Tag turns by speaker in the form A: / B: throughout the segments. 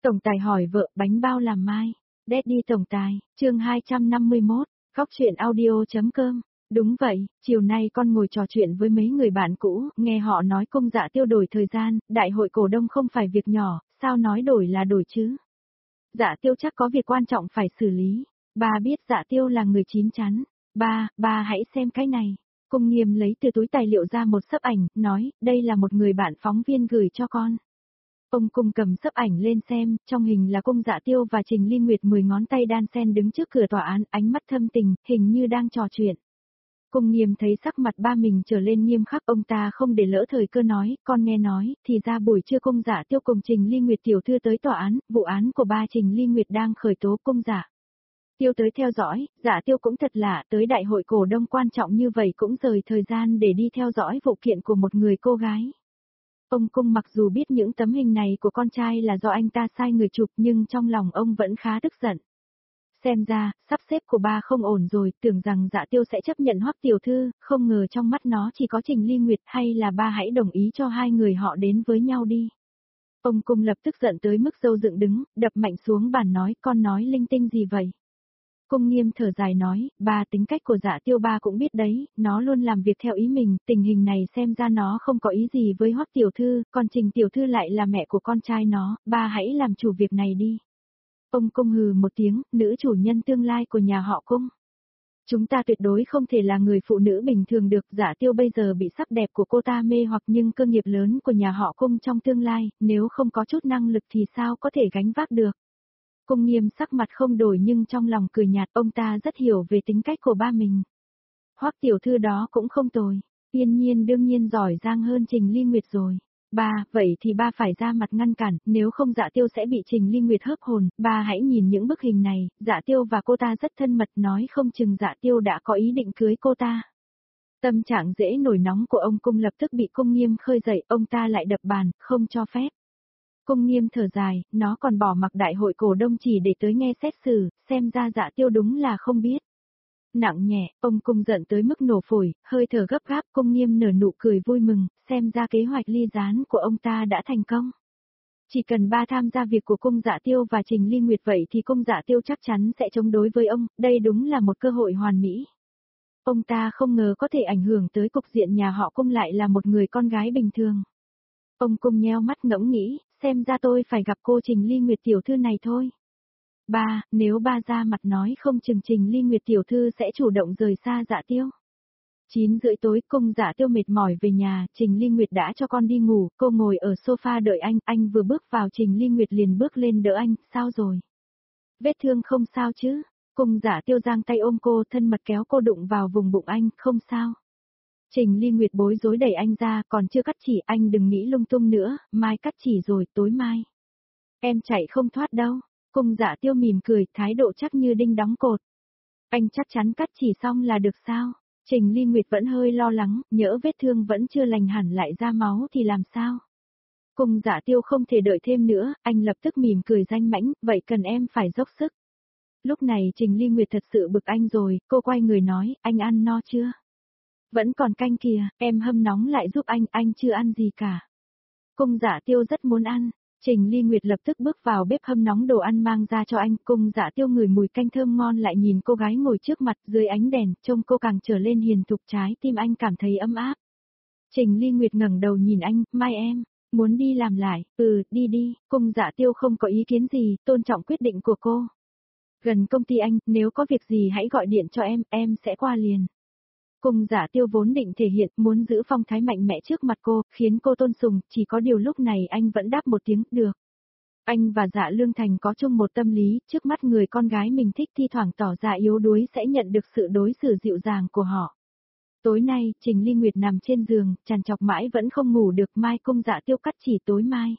A: Tổng tài hỏi vợ bánh bao làm mai. Daddy tổng tài, chương 251, góc chuyện audio.com. Đúng vậy, chiều nay con ngồi trò chuyện với mấy người bạn cũ, nghe họ nói Cung Dạ Tiêu đổi thời gian, đại hội cổ đông không phải việc nhỏ, sao nói đổi là đổi chứ? Dạ Tiêu chắc có việc quan trọng phải xử lý. Ba biết Dạ Tiêu là người chín chắn. Ba hãy xem cái này. Cung Nghiêm lấy từ túi tài liệu ra một xấp ảnh, nói, đây là một người bạn phóng viên gửi cho con. Ông Cung cầm xấp ảnh lên xem, trong hình là Cung Dạ Tiêu và Trình Ly Nguyệt 10 ngón tay đan sen đứng trước cửa tòa án, ánh mắt thâm tình, hình như đang trò chuyện. Cung Nghiêm thấy sắc mặt ba mình trở lên nghiêm khắc, ông ta không để lỡ thời cơ nói, con nghe nói, thì ra buổi trưa Cung Dạ Tiêu cùng Trình Ly Nguyệt tiểu thư tới tòa án, vụ án của ba Trình Ly Nguyệt đang khởi tố Cung Dạ Tiêu tới theo dõi, Dạ Tiêu cũng thật lạ, tới đại hội cổ đông quan trọng như vậy cũng rời thời gian để đi theo dõi vụ kiện của một người cô gái. Ông Cung mặc dù biết những tấm hình này của con trai là do anh ta sai người chụp nhưng trong lòng ông vẫn khá tức giận. Xem ra, sắp xếp của ba không ổn rồi, tưởng rằng Dạ Tiêu sẽ chấp nhận Hoắc tiểu thư, không ngờ trong mắt nó chỉ có Trình Ly Nguyệt, hay là ba hãy đồng ý cho hai người họ đến với nhau đi. Ông Cung lập tức giận tới mức râu dựng đứng, đập mạnh xuống bàn nói, con nói linh tinh gì vậy? Cung Nghiêm thở dài nói, ba tính cách của Dạ Tiêu ba cũng biết đấy, nó luôn làm việc theo ý mình, tình hình này xem ra nó không có ý gì với Hoắc tiểu thư, còn Trình tiểu thư lại là mẹ của con trai nó, ba hãy làm chủ việc này đi. Ông Cung hừ một tiếng, nữ chủ nhân tương lai của nhà họ Cung. Chúng ta tuyệt đối không thể là người phụ nữ bình thường được, Dạ Tiêu bây giờ bị sắc đẹp của cô ta mê hoặc nhưng cơ nghiệp lớn của nhà họ Cung trong tương lai, nếu không có chút năng lực thì sao có thể gánh vác được. Cung Nghiêm sắc mặt không đổi nhưng trong lòng cười nhạt, ông ta rất hiểu về tính cách của ba mình. Hoắc tiểu thư đó cũng không tồi, Yên Nhiên đương nhiên giỏi giang hơn Trình Ly Nguyệt rồi. Ba, vậy thì ba phải ra mặt ngăn cản, nếu không Dạ Tiêu sẽ bị Trình Ly Nguyệt hớp hồn, ba hãy nhìn những bức hình này, Dạ Tiêu và cô ta rất thân mật, nói không chừng Dạ Tiêu đã có ý định cưới cô ta. Tâm trạng dễ nổi nóng của ông Cung lập tức bị Cung Nghiêm khơi dậy, ông ta lại đập bàn, không cho phép. Cung Nghiêm thở dài, nó còn bỏ mặc đại hội cổ đông chỉ để tới nghe xét xử, xem ra Dạ Tiêu đúng là không biết. Nặng nhẹ, ông Cung giận tới mức nổ phổi, hơi thở gấp gáp, Cung Nghiêm nở nụ cười vui mừng, xem ra kế hoạch ly gián của ông ta đã thành công. Chỉ cần ba tham gia việc của Cung Dạ Tiêu và Trình Ly Nguyệt vậy thì Cung Dạ Tiêu chắc chắn sẽ chống đối với ông, đây đúng là một cơ hội hoàn mỹ. Ông ta không ngờ có thể ảnh hưởng tới cục diện nhà họ Cung lại là một người con gái bình thường. Ông Cung nheo mắt ngẫm nghĩ, xem ra tôi phải gặp cô Trình Ly Nguyệt tiểu thư này thôi. Ba, nếu ba ra mặt nói không chừng Trình Ly Nguyệt tiểu thư sẽ chủ động rời xa Dạ Tiêu. 9:30 tối Cung Dạ Tiêu mệt mỏi về nhà, Trình Ly Nguyệt đã cho con đi ngủ, cô ngồi ở sofa đợi anh vừa bước vào Trình Ly Nguyệt liền bước lên đỡ anh, sao rồi? Vết thương không sao chứ? Cung Dạ Tiêu giang tay ôm cô, thân mật kéo cô đụng vào vùng bụng anh, không sao. Trình Ly Nguyệt bối rối đẩy anh ra, còn chưa cắt chỉ, anh đừng nghĩ lung tung nữa, mai cắt chỉ rồi, tối mai. Em chạy không thoát đâu. Cung Dạ Tiêu mỉm cười, thái độ chắc như đinh đóng cột. Anh chắc chắn cắt chỉ xong là được sao? Trình Ly Nguyệt vẫn hơi lo lắng, nhỡ vết thương vẫn chưa lành hẳn lại ra máu thì làm sao? Cung Dạ Tiêu không thể đợi thêm nữa, anh lập tức mỉm cười danh mãnh, vậy cần em phải dốc sức. Lúc này Trình Ly Nguyệt thật sự bực anh rồi, cô quay người nói, anh ăn no chưa? Vẫn còn canh kìa, em hâm nóng lại giúp anh chưa ăn gì cả. Cung Dạ Tiêu rất muốn ăn. Trình Ly Nguyệt lập tức bước vào bếp hâm nóng đồ ăn mang ra cho anh, Cung Dạ Tiêu ngửi mùi canh thơm ngon lại nhìn cô gái ngồi trước mặt dưới ánh đèn, trông cô càng trở lên hiền thục, trái tim anh cảm thấy ấm áp. Trình Ly Nguyệt ngẩng đầu nhìn anh, mai em, muốn đi làm lại, đi, Cung Dạ Tiêu không có ý kiến gì, tôn trọng quyết định của cô. Gần công ty anh, nếu có việc gì hãy gọi điện cho em sẽ qua liền. Cung Dạ Tiêu vốn định thể hiện muốn giữ phong thái mạnh mẽ trước mặt cô, khiến cô tôn sùng, chỉ có điều lúc này anh vẫn đáp một tiếng, được. Anh và Dạ Lương Thành có chung một tâm lý, trước mắt người con gái mình thích thi thoảng tỏ ra yếu đuối sẽ nhận được sự đối xử dịu dàng của họ. Tối nay, Trình Ly Nguyệt nằm trên giường, trằn trọc mãi vẫn không ngủ được, mai Cung Dạ Tiêu cắt chỉ tối mai.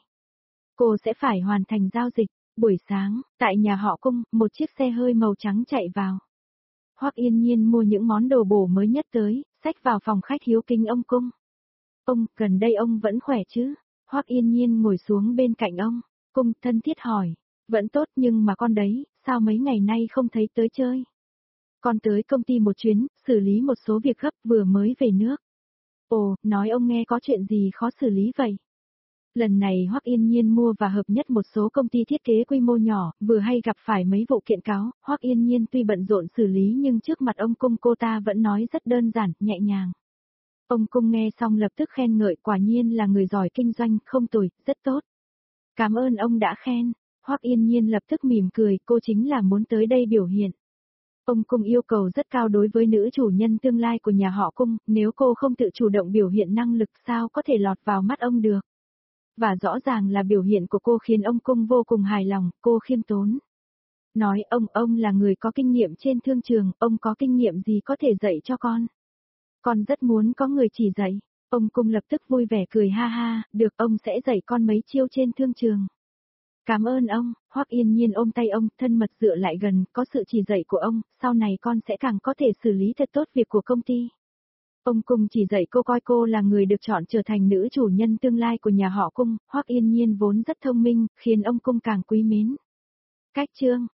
A: Cô sẽ phải hoàn thành giao dịch. Buổi sáng, tại nhà họ Cung, một chiếc xe hơi màu trắng chạy vào. Hoắc Yên Nhiên mua những món đồ bổ mới nhất tới, xách vào phòng khách hiếu kính ông Cung. Ông, gần đây ông vẫn khỏe chứ? Hoắc Yên Nhiên ngồi xuống bên cạnh ông. Cung thân thiết hỏi. Vẫn tốt nhưng mà con đấy, sao mấy ngày nay không thấy tới chơi? Con tới công ty một chuyến, xử lý một số việc gấp vừa mới về nước. Ồ, nói ông nghe có chuyện gì khó xử lý vậy? Lần này Hoắc Yên Nhiên mua và hợp nhất một số công ty thiết kế quy mô nhỏ, vừa hay gặp phải mấy vụ kiện cáo, Hoắc Yên Nhiên tuy bận rộn xử lý nhưng trước mặt ông Cung cô ta vẫn nói rất đơn giản, nhẹ nhàng. Ông Cung nghe xong lập tức khen ngợi, quả nhiên là người giỏi kinh doanh, không tồi, rất tốt. Cảm ơn ông đã khen. Hoắc Yên Nhiên lập tức mỉm cười, cô chính là muốn tới đây biểu hiện. Ông Cung yêu cầu rất cao đối với nữ chủ nhân tương lai của nhà họ Cung, nếu cô không tự chủ động biểu hiện năng lực sao có thể lọt vào mắt ông được. Và rõ ràng là biểu hiện của cô khiến ông Cung vô cùng hài lòng, cô khiêm tốn. Nói ông là người có kinh nghiệm trên thương trường, ông có kinh nghiệm gì có thể dạy cho con? Con rất muốn có người chỉ dạy. Ông Cung lập tức vui vẻ cười ha ha, được ông sẽ dạy con mấy chiêu trên thương trường. Cảm ơn ông, Hoắc Yên Nhiên ôm tay ông, thân mật dựa lại gần, có sự chỉ dạy của ông, sau này con sẽ càng có thể xử lý thật tốt việc của công ty. Ông Cung chỉ dạy cô coi cô là người được chọn trở thành nữ chủ nhân tương lai của nhà họ Cung, Hoắc Yên Nhiên vốn rất thông minh, khiến ông Cung càng quý mến. Cách chương